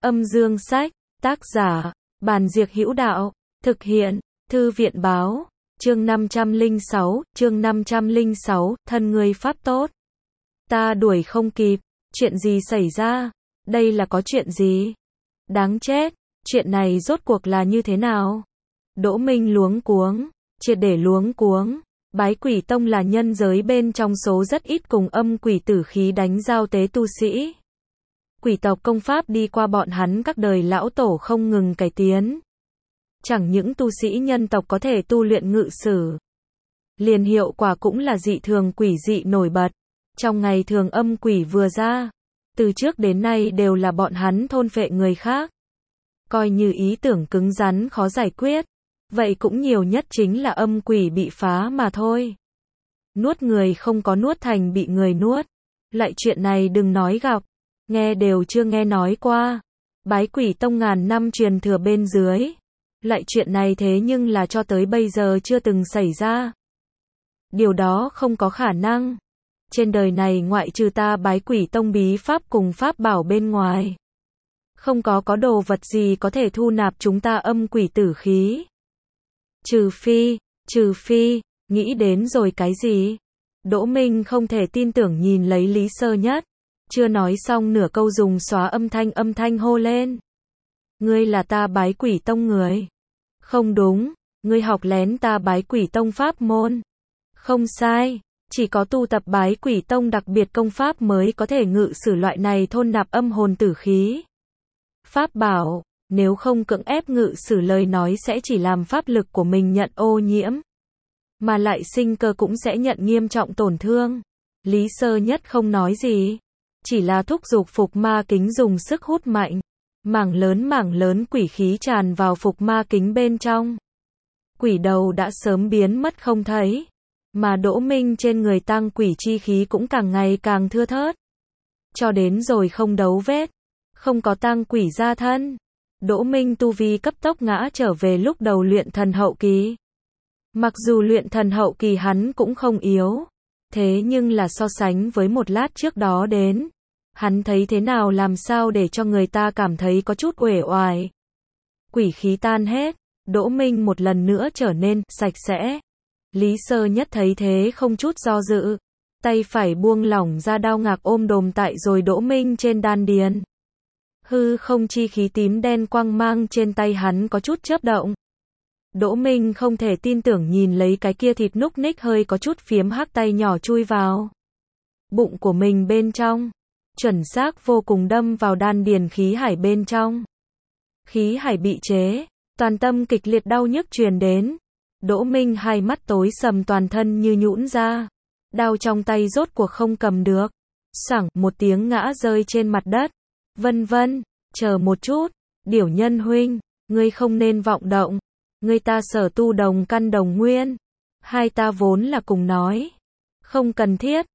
Âm dương sách, tác giả, Bàn Diệc Hữu Đạo, thực hiện, Thư viện báo, chương 506, thân ngươi pháp tốt. Ta đuổi không kịp, chuyện gì xảy ra? Đây là có chuyện gì? Đáng chết, chuyện này rốt cuộc là như thế nào? Đỗ Minh luống cuống, triệt để luống cuống. Bái Quỷ Tông là nhân giới bên trong số rất ít cùng âm quỷ tử khí đánh giao tế tu sĩ. Quỷ tộc công pháp đi qua bọn hắn các đời lão tổ không ngừng cải tiến. Chẳng những tu sĩ nhân tộc có thể tu luyện ngự sử, liền hiệu quả cũng là dị thường quỷ dị nổi bật. Trong ngày thường âm quỷ vừa ra, từ trước đến nay đều là bọn hắn thôn phệ người khác. Coi như ý tưởng cứng rắn khó giải quyết, vậy cũng nhiều nhất chính là âm quỷ bị phá mà thôi. Nuốt người không có nuốt thành bị người nuốt. Lại chuyện này đừng nói gặp, nghe đều chưa nghe nói qua. Bái Quỷ Tông ngàn năm truyền thừa bên dưới. Lại chuyện này thế nhưng là cho tới bây giờ chưa từng xảy ra. Điều đó không có khả năng. Trên đời này ngoại trừ ta Bái Quỷ Tông bí pháp cùng pháp bảo bên ngoài, không có đồ vật gì có thể thu nạp chúng ta âm quỷ tử khí. Trừ phi, nghĩ đến rồi cái gì? Đỗ Minh không thể tin tưởng nhìn lấy Lý Sơ Nhất. Chưa nói xong nửa câu dùng xóa âm thanh hô lên. Ngươi là ta Bái Quỷ Tông người. Không đúng, ngươi học lén ta Bái Quỷ Tông pháp môn. Không sai, chỉ có tu tập Bái Quỷ Tông đặc biệt công pháp mới có thể ngự sử loại này thôn nạp âm hồn tử khí. Pháp bảo, nếu không cưỡng ép ngự sử lời nói sẽ chỉ làm pháp lực của mình nhận ô nhiễm, mà lại sinh cơ cũng sẽ nhận nghiêm trọng tổn thương. Lý Sơ Nhất không nói gì, chỉ là thúc giục phục ma kính dùng sức hút mạnh. Mảng lớn quỷ khí tràn vào phục ma kính bên trong. Quỷ đầu đã sớm biến mất không thấy, mà Đỗ Minh trên người tăng quỷ chi khí cũng càng ngày càng thưa thớt. Cho đến rồi không đấu vết, không có tăng quỷ ra thân. Đỗ Minh tu vi cấp tốc ngã trở về lúc đầu luyện thần hậu kỳ. Mặc dù luyện thần hậu kỳ hắn cũng không yếu, thế nhưng là so sánh với một lát trước đó đến, hắn thấy thế nào làm sao để cho người ta cảm thấy có chút uể oải. Quỷ khí tan hết, Đỗ Minh một lần nữa trở nên sạch sẽ. Lý Sơ Nhất thấy thế không chút do dự, tay phải buông lỏng ra đao ngạc ôm đồm tại rồi Đỗ Minh trên đan điền. Hư không chi khí tím đen quang mang trên tay hắn có chút chớp động. Đỗ Minh không thể tin tưởng nhìn lấy cái kia thịt núc ních hơi có chút phiếm hắc tay nhỏ chui vào bụng của mình bên trong, chuẩn xác vô cùng đâm vào đan điền khí hải bên trong. Khí hải bị chế, toàn tâm kịch liệt đau nhức truyền đến. Đỗ Minh hai mắt tối sầm toàn thân như nhũn ra. Đao trong tay rốt cuộc không cầm được. Sảng một tiếng ngã rơi trên mặt đất. Vân, chờ một chút. Điểu Nhân huynh, ngươi không nên vọng động. Ngươi ta sở tu đồng căn đồng nguyên. Hai ta vốn là cùng nói. Không cần thiết.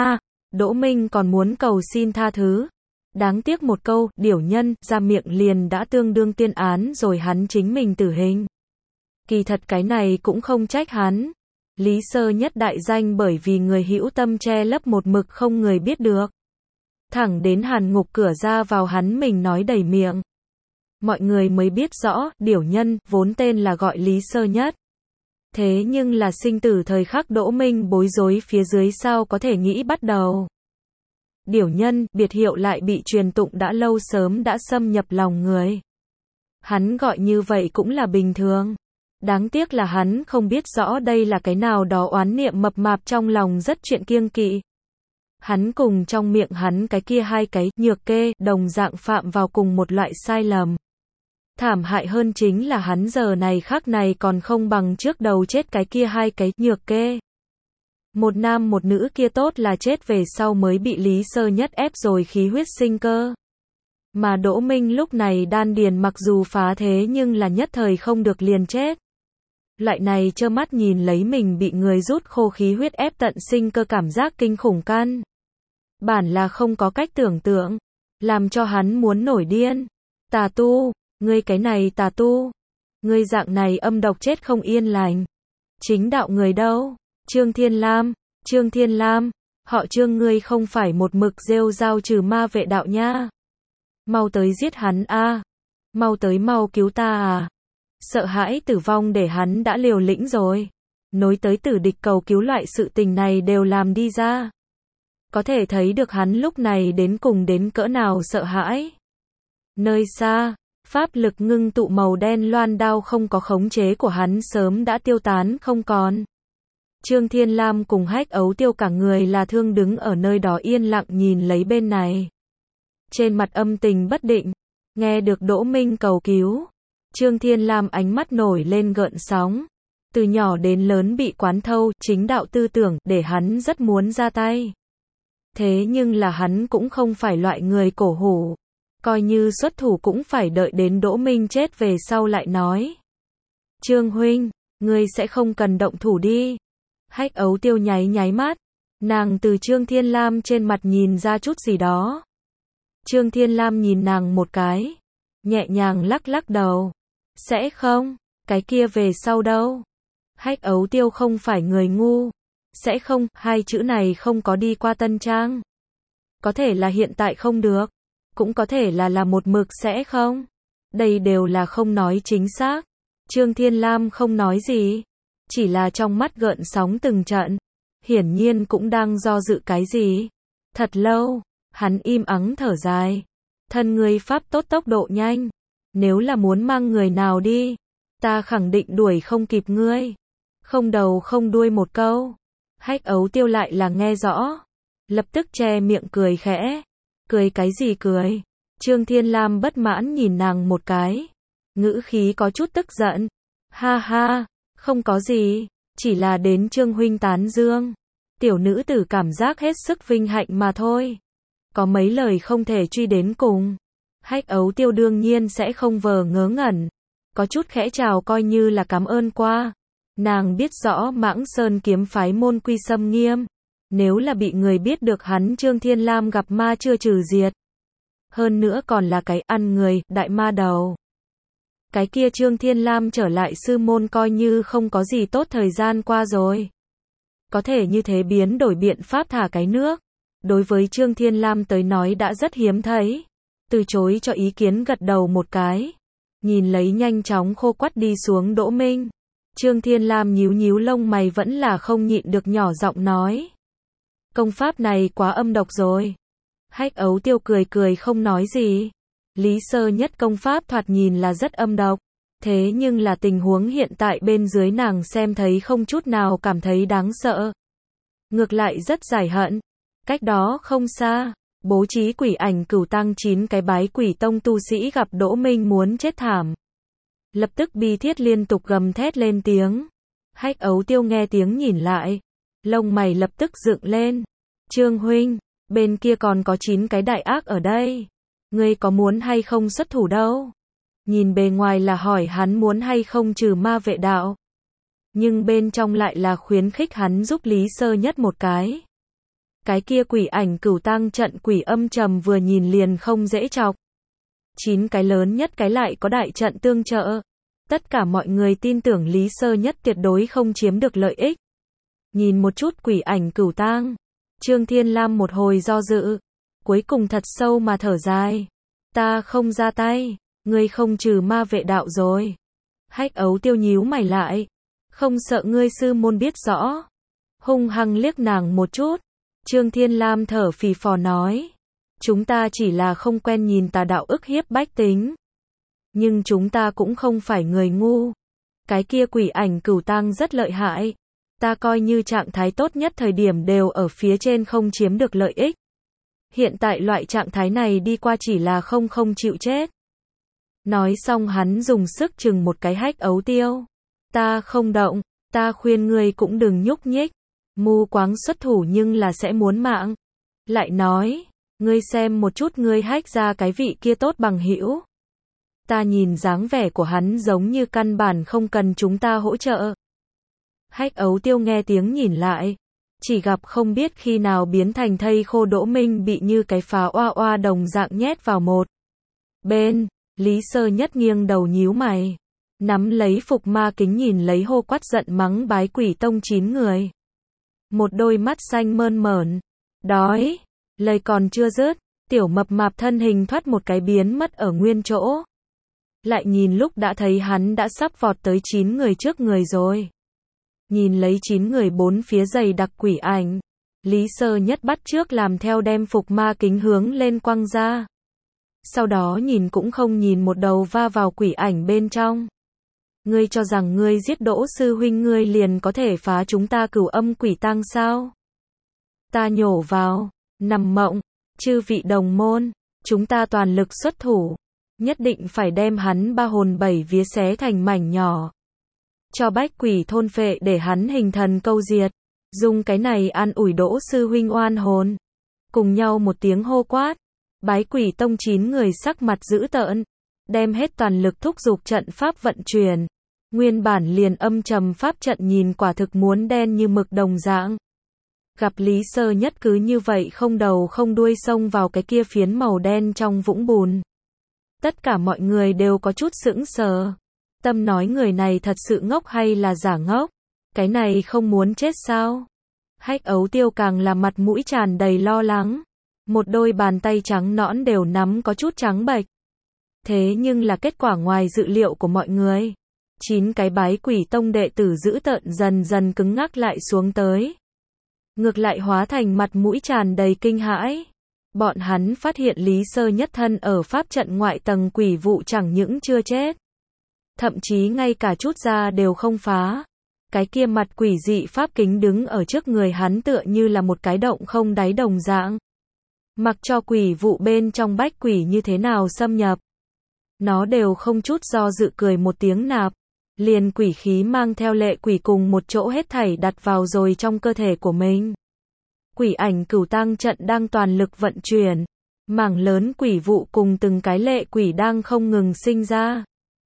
Đỗ Minh còn muốn cầu xin tha thứ. Đáng tiếc một câu, điểu nhân, ra miệng liền đã tương đương tiên án rồi hắn chính mình tử hình. Kỳ thật cái này cũng không trách hắn. Lý Sơ Nhất đại danh bởi vì người hữu tâm che lấp một mực không người biết được. Thẳng đến hàn ngục cửa ra vào hắn mình nói đầy miệng. Mọi người mới biết rõ, điểu nhân, vốn tên là gọi Lý Sơ Nhất. Thế nhưng là sinh tử thời khắc Đỗ Minh bối rối phía dưới sao có thể nghĩ bắt đầu. Điểu nhân, biệt hiệu lại bị truyền tụng đã lâu sớm đã xâm nhập lòng người. Hắn gọi như vậy cũng là bình thường. Đáng tiếc là hắn không biết rõ đây là cái nào đó oán niệm mập mạp trong lòng rất chuyện kiêng kỵ. Hắn cùng trong miệng hắn cái kia hai cái nhược kê đồng dạng phạm vào cùng một loại sai lầm. Thảm hại hơn chính là hắn giờ này khắc này còn không bằng trước đầu chết cái kia hai cái nhược kê. Một nam một nữ kia tốt là chết về sau mới bị Lý Sơ Nhất ép rồi khí huyết sinh cơ. Mà Đỗ Minh lúc này đan điền mặc dù phá thế nhưng là nhất thời không được liền chết. Loại này trơ mắt nhìn lấy mình bị người rút khô khí huyết ép tận sinh cơ cảm giác kinh khủng căn bản là không có cách tưởng tượng, làm cho hắn muốn nổi điên. Tà tu, ngươi cái này tà tu, ngươi dạng này âm độc chết không yên lành. Chính đạo người đâu? Trương Thiên Lam, họ Trương ngươi không phải một mực rêu rao trừ ma vệ đạo nha. Mau tới giết hắn a, mau tới mau cứu ta à. Sợ hãi tử vong để hắn đã liều lĩnh rồi. Nối tới tử địch cầu cứu loại sự tình này đều làm đi ra. Có thể thấy được hắn lúc này đến cùng đến cỡ nào sợ hãi. Nơi xa, pháp lực ngưng tụ màu đen loan đao không có khống chế của hắn sớm đã tiêu tán không còn. Trương Thiên Lam cùng Hách Ấu Tiêu cả người là thương đứng ở nơi đó yên lặng nhìn lấy bên này. Trên mặt âm tình bất định, nghe được Đỗ Minh cầu cứu. Trương Thiên Lam ánh mắt nổi lên gợn sóng. Từ nhỏ đến lớn bị quán thâu chính đạo tư tưởng để hắn rất muốn ra tay. Thế nhưng là hắn cũng không phải loại người cổ hủ. Coi như xuất thủ cũng phải đợi đến Đỗ Minh chết về sau lại nói. Trương huynh, ngươi sẽ không cần động thủ đi. Hách Ấu Tiêu nháy nháy mắt. Nàng từ Trương Thiên Lam trên mặt nhìn ra chút gì đó. Trương Thiên Lam nhìn nàng một cái. Nhẹ nhàng lắc lắc đầu. Sẽ không, cái kia về sau đâu. Hách Ấu Tiêu không phải người ngu. Sẽ không, hai chữ này không có đi qua Tân Trang. Có thể là hiện tại không được. Cũng có thể là một mực sẽ không. Đây đều là không nói chính xác. Trương Thiên Lam không nói gì. Chỉ là trong mắt gợn sóng từng trận. Hiển nhiên cũng đang do dự cái gì. Thật lâu, hắn im ắng thở dài. Thân ngươi pháp tốt tốc độ nhanh. Nếu là muốn mang người nào đi, ta khẳng định đuổi không kịp ngươi. Không đầu không đuôi một câu. Hách Ấu Tiêu lại là nghe rõ. Lập tức che miệng cười khẽ. Cười cái gì cười? Trương Thiên Lam bất mãn nhìn nàng một cái. Ngữ khí có chút tức giận. Ha ha, không có gì. Chỉ là đến Trương huynh tán dương. Tiểu nữ tử cảm giác hết sức vinh hạnh mà thôi. Có mấy lời không thể truy đến cùng. Hách Ấu Tiêu đương nhiên sẽ không vờ ngớ ngẩn. Có chút khẽ chào coi như là cảm ơn qua. Nàng biết rõ Mãng Sơn kiếm phái môn quy xâm nghiêm. Nếu là bị người biết được hắn Trương Thiên Lam gặp ma chưa trừ diệt. Hơn nữa còn là cái ăn người, đại ma đầu. Cái kia Trương Thiên Lam trở lại sư môn coi như không có gì tốt thời gian qua rồi. Có thể như thế biến đổi biện pháp thả cái nước. Đối với Trương Thiên Lam tới nói đã rất hiếm thấy. Từ chối cho ý kiến gật đầu một cái. Nhìn lấy nhanh chóng khô quắt đi xuống Đỗ Minh. Trương Thiên Lam nhíu nhíu lông mày vẫn là không nhịn được nhỏ giọng nói. Công pháp này quá âm độc rồi. Hách Ấu Tiêu cười cười không nói gì. Lý Sơ Nhất công pháp thoạt nhìn là rất âm độc. Thế nhưng là tình huống hiện tại bên dưới nàng xem thấy không chút nào cảm thấy đáng sợ. Ngược lại rất giải hận. Cách đó không xa, bố trí quỷ ảnh cửu tăng 9 cái bái quỷ tông tu sĩ gặp Đỗ Minh muốn chết thảm. Lập tức bi thiết liên tục gầm thét lên tiếng. Hách Ấu Tiêu nghe tiếng nhìn lại. Lông mày lập tức dựng lên. Trương huynh, bên kia còn có 9 cái đại ác ở đây. Ngươi có muốn hay không xuất thủ đâu? Nhìn bề ngoài là hỏi hắn muốn hay không trừ ma vệ đạo. Nhưng bên trong lại là khuyến khích hắn giúp Lý Sơ Nhất một cái. Cái kia quỷ ảnh cửu tăng trận quỷ âm trầm vừa nhìn liền không dễ chọc. 9 cái lớn nhất cái lại có đại trận tương trợ. Tất cả mọi người tin tưởng Lý Sơ Nhất tuyệt đối không chiếm được lợi ích. Nhìn một chút quỷ ảnh cửu tang. Trương Thiên Lam một hồi do dự. Cuối cùng thật sâu mà thở dài. Ta không ra tay. Ngươi không trừ ma vệ đạo rồi. Hách Ấu Tiêu nhíu mày lại. Không sợ ngươi sư môn biết rõ. Hung hăng liếc nàng một chút. Trương Thiên Lam thở phì phò nói. Chúng ta chỉ là không quen nhìn tà đạo ức hiếp bách tính. Nhưng chúng ta cũng không phải người ngu. Cái kia quỷ ảnh cửu tang rất lợi hại. Ta coi như trạng thái tốt nhất thời điểm đều ở phía trên không chiếm được lợi ích. Hiện tại loại trạng thái này đi qua chỉ là không chịu chết. Nói xong hắn dùng sức chừng một cái Hách Ấu Tiêu. Ta không động, ta khuyên ngươi cũng đừng nhúc nhích. Mù quáng xuất thủ nhưng là sẽ muốn mạng. Lại nói, ngươi xem một chút ngươi Hách ra cái vị kia tốt bằng hữu. Ta nhìn dáng vẻ của hắn giống như căn bản không cần chúng ta hỗ trợ. Hách Ấu Tiêu nghe tiếng nhìn lại. Chỉ gặp không biết khi nào biến thành thây khô Đỗ Minh bị như cái phá oa oa đồng dạng nhét vào một bên. Lý Sơ Nhất nghiêng đầu nhíu mày. Nắm lấy phục ma kính nhìn lấy hô quát giận mắng bái quỷ tông 9 người. Một đôi mắt xanh mơn mởn. Đói. Lời còn chưa dứt. Tiểu mập mạp thân hình thoát một cái biến mất ở nguyên chỗ. Lại nhìn lúc đã thấy hắn đã sắp vọt tới 9 người trước người rồi. Nhìn lấy 9 người bốn phía dày đặc quỷ ảnh. Lý Sơ Nhất bắt trước làm theo đem phục ma kính hướng lên quăng ra. Sau đó nhìn cũng không nhìn một đầu va vào quỷ ảnh bên trong. Ngươi cho rằng ngươi giết Đỗ sư huynh ngươi liền có thể phá chúng ta Cửu Âm Quỷ Tang sao? Ta nhổ vào, nằm mộng, chư vị đồng môn, chúng ta toàn lực xuất thủ, nhất định phải đem hắn ba hồn bảy vía xé thành mảnh nhỏ. Cho bách quỷ thôn phệ để hắn hình thần câu diệt, dùng cái này an ủi Đỗ sư huynh oan hồn. Cùng nhau một tiếng hô quát, Bái Quỷ Tông 9 người sắc mặt dữ tợn, đem hết toàn lực thúc giục trận pháp vận chuyển. Nguyên bản liền âm trầm pháp trận nhìn quả thực muốn đen như mực đồng dạng. Gặp Lý Sơ Nhất cứ như vậy không đầu không đuôi xông vào cái kia phiến màu đen trong vũng bùn. Tất cả mọi người đều có chút sững sờ. Tâm nói người này thật sự ngốc hay là giả ngốc? Cái này không muốn chết sao? Hách Ấu Tiêu càng là mặt mũi tràn đầy lo lắng. Một đôi bàn tay trắng nõn đều nắm có chút trắng bệch. Thế nhưng là kết quả ngoài dự liệu của mọi người. 9 cái Bái Quỷ Tông đệ tử dữ tợn dần dần cứng ngắc lại xuống tới. Ngược lại hóa thành mặt mũi tràn đầy kinh hãi. Bọn hắn phát hiện Lý Sơ Nhất thân ở pháp trận ngoại tầng quỷ vụ chẳng những chưa chết. Thậm chí ngay cả chút da đều không phá. Cái kia mặt quỷ dị pháp kính đứng ở trước người hắn tựa như là một cái động không đáy đồng dạng. Mặc cho quỷ vụ bên trong bách quỷ như thế nào xâm nhập. Nó đều không chút do dự cười một tiếng nạp. Liền quỷ khí mang theo lệ quỷ cùng một chỗ hết thảy đặt vào rồi trong cơ thể của mình. Quỷ ảnh Cửu Tang trận đang toàn lực vận chuyển. Mảng lớn quỷ vụ cùng từng cái lệ quỷ đang không ngừng sinh ra.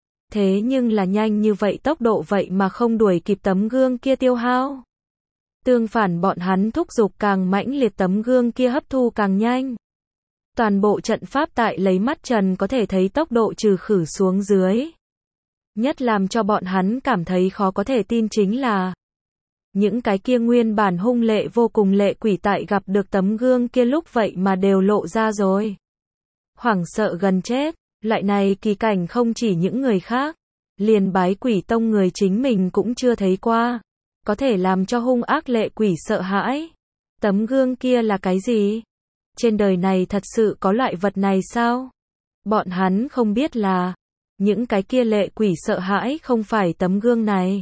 Thế nhưng là nhanh như vậy tốc độ vậy mà không đuổi kịp tấm gương kia tiêu hao. Tương phản bọn hắn thúc giục càng mãnh liệt tấm gương kia hấp thu càng nhanh. Toàn bộ trận pháp tại lấy mắt trần có thể thấy tốc độ trừ khử xuống dưới. Nhất làm cho bọn hắn cảm thấy khó có thể tin chính là những cái kia nguyên bản hung lệ vô cùng lệ quỷ tại gặp được tấm gương kia lúc vậy mà đều lộ ra rồi. Hoảng sợ gần chết, loại này kỳ cảnh không chỉ những người khác, liền Bái Quỷ Tông người chính mình cũng chưa thấy qua. Có thể làm cho hung ác lệ quỷ sợ hãi. Tấm gương kia là cái gì? Trên đời này thật sự có loại vật này sao? Bọn hắn không biết là những cái kia lệ quỷ sợ hãi không phải tấm gương này,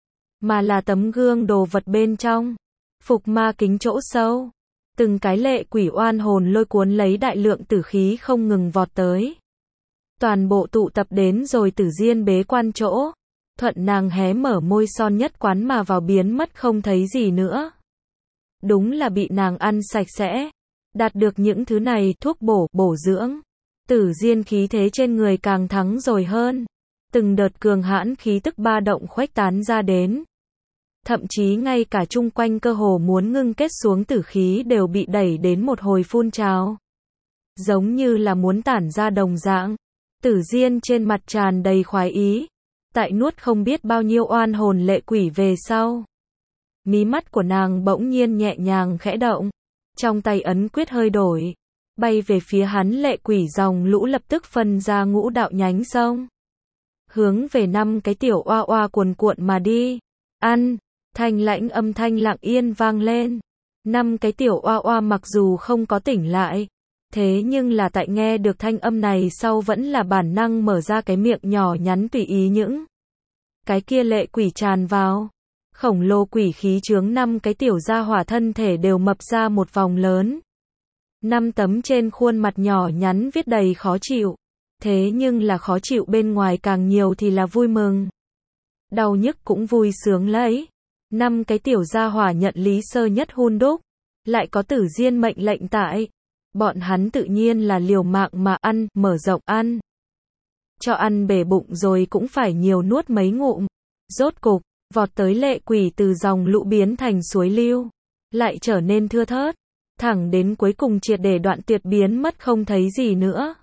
mà là tấm gương đồ vật bên trong. Phục ma kính chỗ sâu. Từng cái lệ quỷ oan hồn lôi cuốn lấy đại lượng tử khí không ngừng vọt tới. Toàn bộ tụ tập đến rồi Tử Diên bế quan chỗ. Thuận nàng hé mở môi son nhất quán mà vào biến mất không thấy gì nữa. Đúng là bị nàng ăn sạch sẽ. Đạt được những thứ này thuốc bổ dưỡng. Tử Diên khí thế trên người càng thắng rồi hơn. Từng đợt cường hãn khí tức ba động khuếch tán ra đến. Thậm chí ngay cả chung quanh cơ hồ muốn ngưng kết xuống tử khí đều bị đẩy đến một hồi phun trào. Giống như là muốn tản ra đồng dạng. Tử Diên trên mặt tràn đầy khoái ý. Tại nuốt không biết bao nhiêu oan hồn lệ quỷ về sau. Mí mắt của nàng bỗng nhiên nhẹ nhàng khẽ động. Trong tay ấn quyết hơi đổi. Bay về phía hắn lệ quỷ dòng lũ lập tức phân ra ngũ đạo nhánh sông. Hướng về 5 cái tiểu oa oa cuồn cuộn mà đi. Ăn, thanh lãnh âm thanh lặng yên vang lên. 5 cái tiểu oa oa mặc dù không có tỉnh lại. Thế nhưng là tại nghe được thanh âm này sau vẫn là bản năng mở ra cái miệng nhỏ nhắn tùy ý những cái kia lệ quỷ tràn vào. Khổng lồ quỷ khí chướng 5 cái tiểu gia hỏa thân thể đều mập ra một vòng lớn. 5 tấm trên khuôn mặt nhỏ nhắn viết đầy khó chịu. Thế nhưng là khó chịu bên ngoài càng nhiều thì là vui mừng. Đau nhức cũng vui sướng lấy. 5 cái tiểu gia hỏa nhận Lý Sơ Nhất hun đúc. Lại có Tử Diên mệnh lệnh tại. Bọn hắn tự nhiên là liều mạng mà ăn, mở rộng ăn. Cho ăn bể bụng rồi cũng phải nhiều nuốt mấy ngụm. Rốt cục, vọt tới lệ quỷ từ dòng lũ biến thành suối lưu. Lại trở nên thưa thớt. Thẳng đến cuối cùng triệt để đoạn tuyệt biến mất không thấy gì nữa.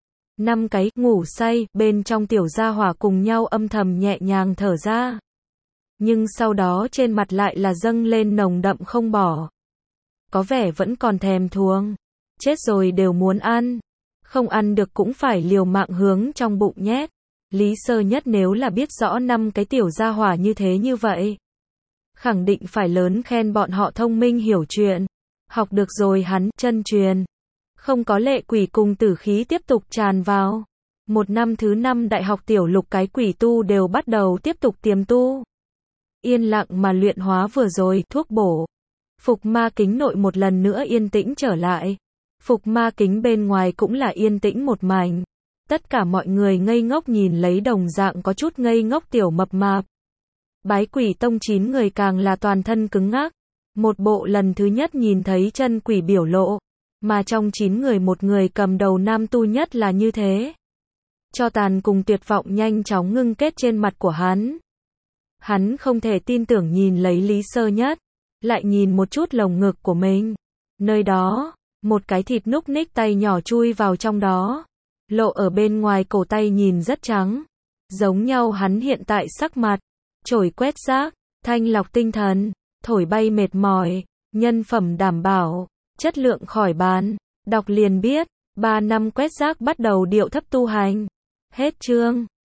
5 cái ngủ say bên trong tiểu gia hỏa cùng nhau âm thầm nhẹ nhàng thở ra. Nhưng sau đó trên mặt lại là dâng lên nồng đậm không bỏ. Có vẻ vẫn còn thèm thuồng. chết rồi đều muốn ăn. Không ăn được cũng phải liều mạng hướng trong bụng nhét. Lý Sơ Nhất nếu là biết rõ 5 cái tiểu gia hỏa như vậy, khẳng định phải lớn khen bọn họ thông minh hiểu chuyện. Học được rồi hắn, chân truyền. Không có lệ quỷ cùng tử khí tiếp tục tràn vào. Một năm thứ 5 đại học tiểu lục cái quỷ tu đều bắt đầu tiếp tục tiềm tu. Yên lặng mà luyện hóa vừa rồi, thuốc bổ. Phục ma kính nội một lần nữa yên tĩnh trở lại. Phục ma kính bên ngoài cũng là yên tĩnh một mảnh. Tất cả mọi người ngây ngốc nhìn lấy đồng dạng có chút ngây ngốc tiểu mập mạp. Bái quỷ tông 9 người càng là toàn thân cứng ngắc. Một bộ lần thứ nhất nhìn thấy chân quỷ biểu lộ. Mà trong 9 người một người cầm đầu nam tu nhất là như thế. Cho tàn cùng tuyệt vọng nhanh chóng ngưng kết trên mặt của hắn. Hắn không thể tin tưởng nhìn lấy Lý Sơ Nhất. Lại nhìn một chút lồng ngực của mình. Nơi đó, một cái thịt núc ních tay nhỏ chui vào trong đó. Lộ ở bên ngoài cổ tay nhìn rất trắng. Giống nhau hắn hiện tại sắc mặt. Chổi quét rác, thanh lọc tinh thần, thổi bay mệt mỏi, nhân phẩm đảm bảo, chất lượng khỏi bàn. Đọc liền biết, 3 năm quét rác bắt đầu điệu thấp tu hành. Hết chương.